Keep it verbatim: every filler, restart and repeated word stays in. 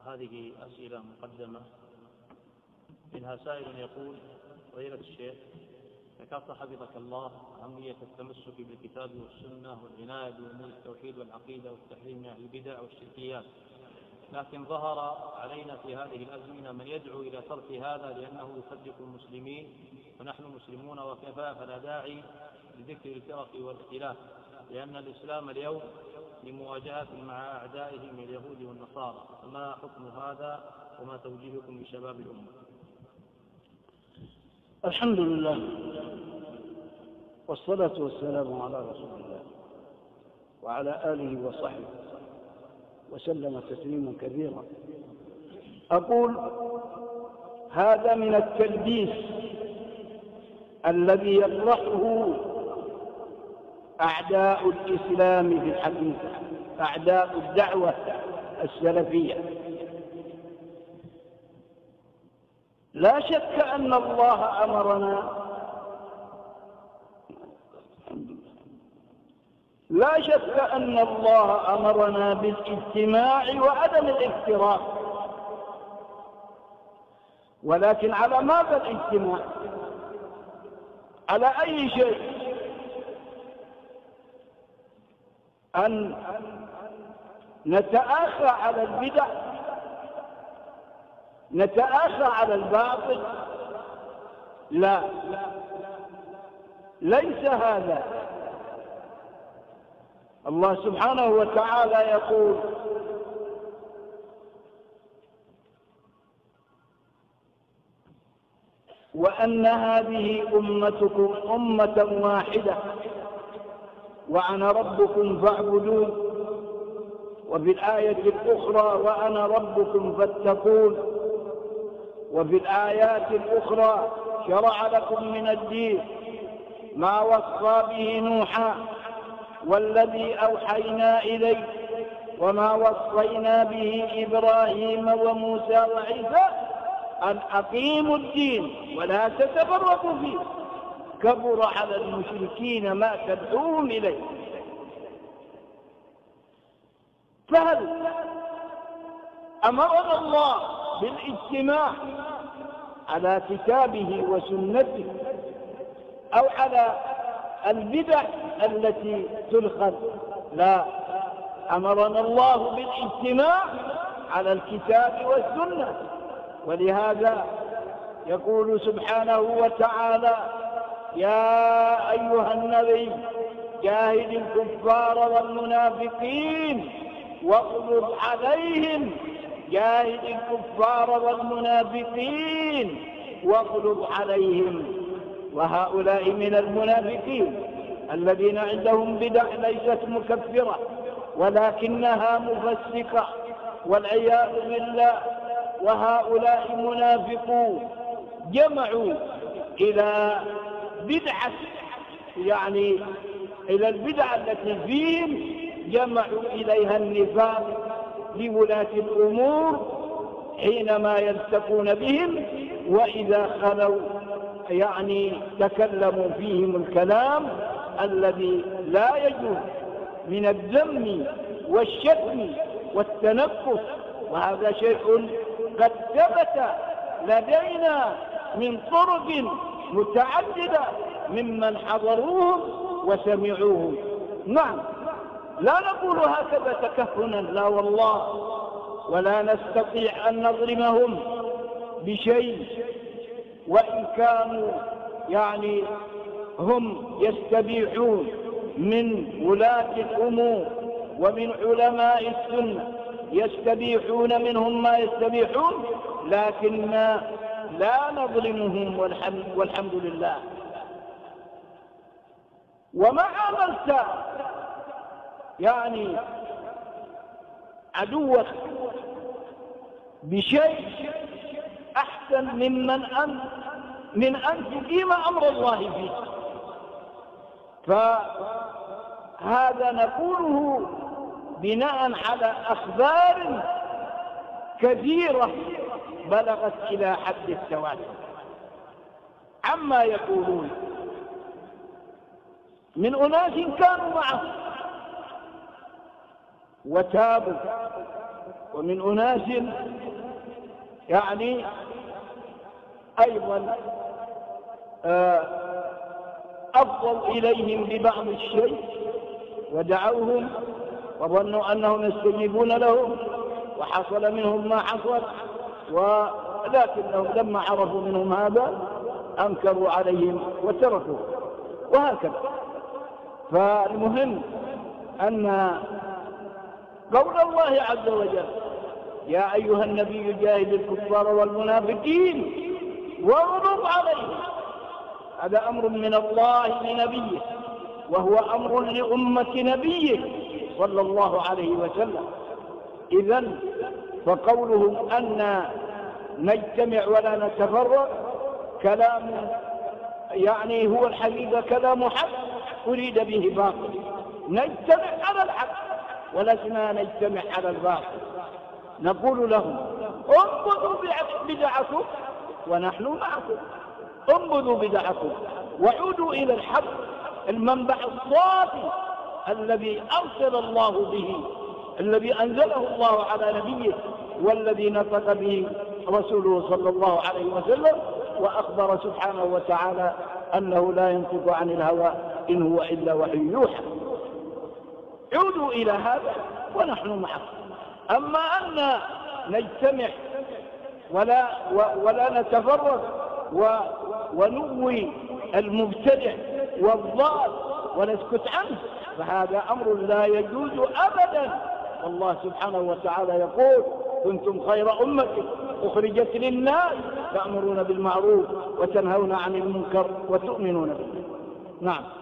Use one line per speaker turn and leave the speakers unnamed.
هذه أسئلة مقدمة، منها سائل يقول: فضيلة الشيخ، ذكرت حفظك الله أهمية التمسك بالكتاب والسنة والعناية بأمور التوحيد والعقيدة والتحريم من البدع والشركيات، لكن ظهر علينا في هذه الأزمنة من يدعو إلى ترك هذا لأنه يفرق المسلمين ونحن مسلمون وكفى، فلا داعي لذكر الفرق والاختلاف، لأن الإسلام اليوم لمواجهة مع أعدائه من اليهود والنصارى، فما حكم هذا وما توجيهكم لشباب الأمة؟
الحمد لله والصلاة والسلام على رسول الله وعلى آله وصحبه وسلم تسليما كثيرا. أقول: هذا من التلبيس الذي يطرحه أعداء الإسلام في الحقيقة، أعداء الدعوة السلفية. لا شك أن الله أمرنا لا شك أن الله أمرنا بالاجتماع وعدم الافتراق، ولكن على ماذا الاجتماع؟ على أي شيء؟ أن نتآخى على البدع، نتآخى على الباطل؟ لا، ليس هذا. الله سبحانه وتعالى يقول: وأن هذه أمتكم أمة واحدة وأنا ربكم فاعبدون، وفي الآية الأخرى: وأنا ربكم فاتقون، وفي الآيات الأخرى: شرع لكم من الدين ما وصى به نوحا والذي أوحينا إليه وما وصينا به إبراهيم وموسى وعيسى أن أقيموا الدين ولا تتفرقوا فيه، كبر على المشركين ما تدعوهم إليه. فهل أمرنا الله بالاجتماع على كتابه وسنته أو على البدع التي تلخذ؟ لا، أمرنا الله بالاجتماع على الكتاب والسنة. ولهذا يقول سبحانه وتعالى: يا أيها النبي جاهد الكفار والمنافقين واغلظ عليهم جاهد الكفار والمنافقين واغلظ عليهم. وهؤلاء من المنافقين الذين عندهم بدع ليست مكفرة ولكنها مفسقة والعياذ بالله، وهؤلاء منافقون جمعوا إلى بدعة، يعني إلى البدعة التي فيهم، جمعوا إليها النفاق لولاة الأمور حينما يلتقون بهم، وإذا خلوا يعني تكلموا فيهم الكلام الذي لا يجوز من الذم والشتم والتنقص. وهذا شيء قد ثبت لدينا من طرق متعددة ممن حضروهم وسمعوهم. نعم، لا نقول هكذا تكهنا، لا والله، ولا نستطيع أن نظلمهم بشيء، وإن كانوا يعني هم يستبيحون من ولاة الأمور ومن علماء السنة، يستبيحون منهم ما يستبيحون، لكن لا نظلمهم والحمد, والحمد لله. وما عاملت يعني عدوك بشيء أحسن ممن أن من أن تقيم أمر الله فيه. فهذا نقوله بناء على أخبار كثيرة بلغت إلى حد التواتر عما يقولون من أناس كانوا معه وتابوا، ومن أناس يعني أيضا أفضوا إليهم ببعض الشيء ودعوهم وظنوا أنهم يستجيبون لهم وحصل منهم ما حصل، ولكنهم لما عرفوا منهم هذا أنكروا عليهم وتركوا، وهكذا. فالمهم أن قول الله عز وجل يا أيها النبي جاهد الكفار والمنافقين واغلظ عليهم، هذا أمر من الله لنبيه، وهو أمر لأمة نبيه صلى الله عليه وسلم. إذن فقولهم أن نجتمع ولا نتفرق كلام يعني هو الحقيقة كلام حق أريد به باطل. نجتمع على الحق ولسنا نجتمع على الباطل. نقول لهم انبذوا بدعكم ونحن معكم، انبذوا بدعكم وعودوا إلى الحق المنبع الصافي الذي أرسل الله به، الذي أنزله الله على نبيه، والذي نطق به رسوله صلى الله عليه وسلم، وأخبر سبحانه وتعالى أنه لا ينطق عن الهوى إن هو إلا وحي يوحى. عودوا إلى هذا ونحن معكم. أما أن نجتمع ولا, ولا نتفرق ونؤوي المبتدع والضال ونسكت عنه، فهذا أمر لا يجوز أبدا. والله سبحانه وتعالى يقول كنتم خير أمة أخرجت للناس تأمرون بالمعروف وتنهون عن المنكر وتؤمنون بالله. نعم.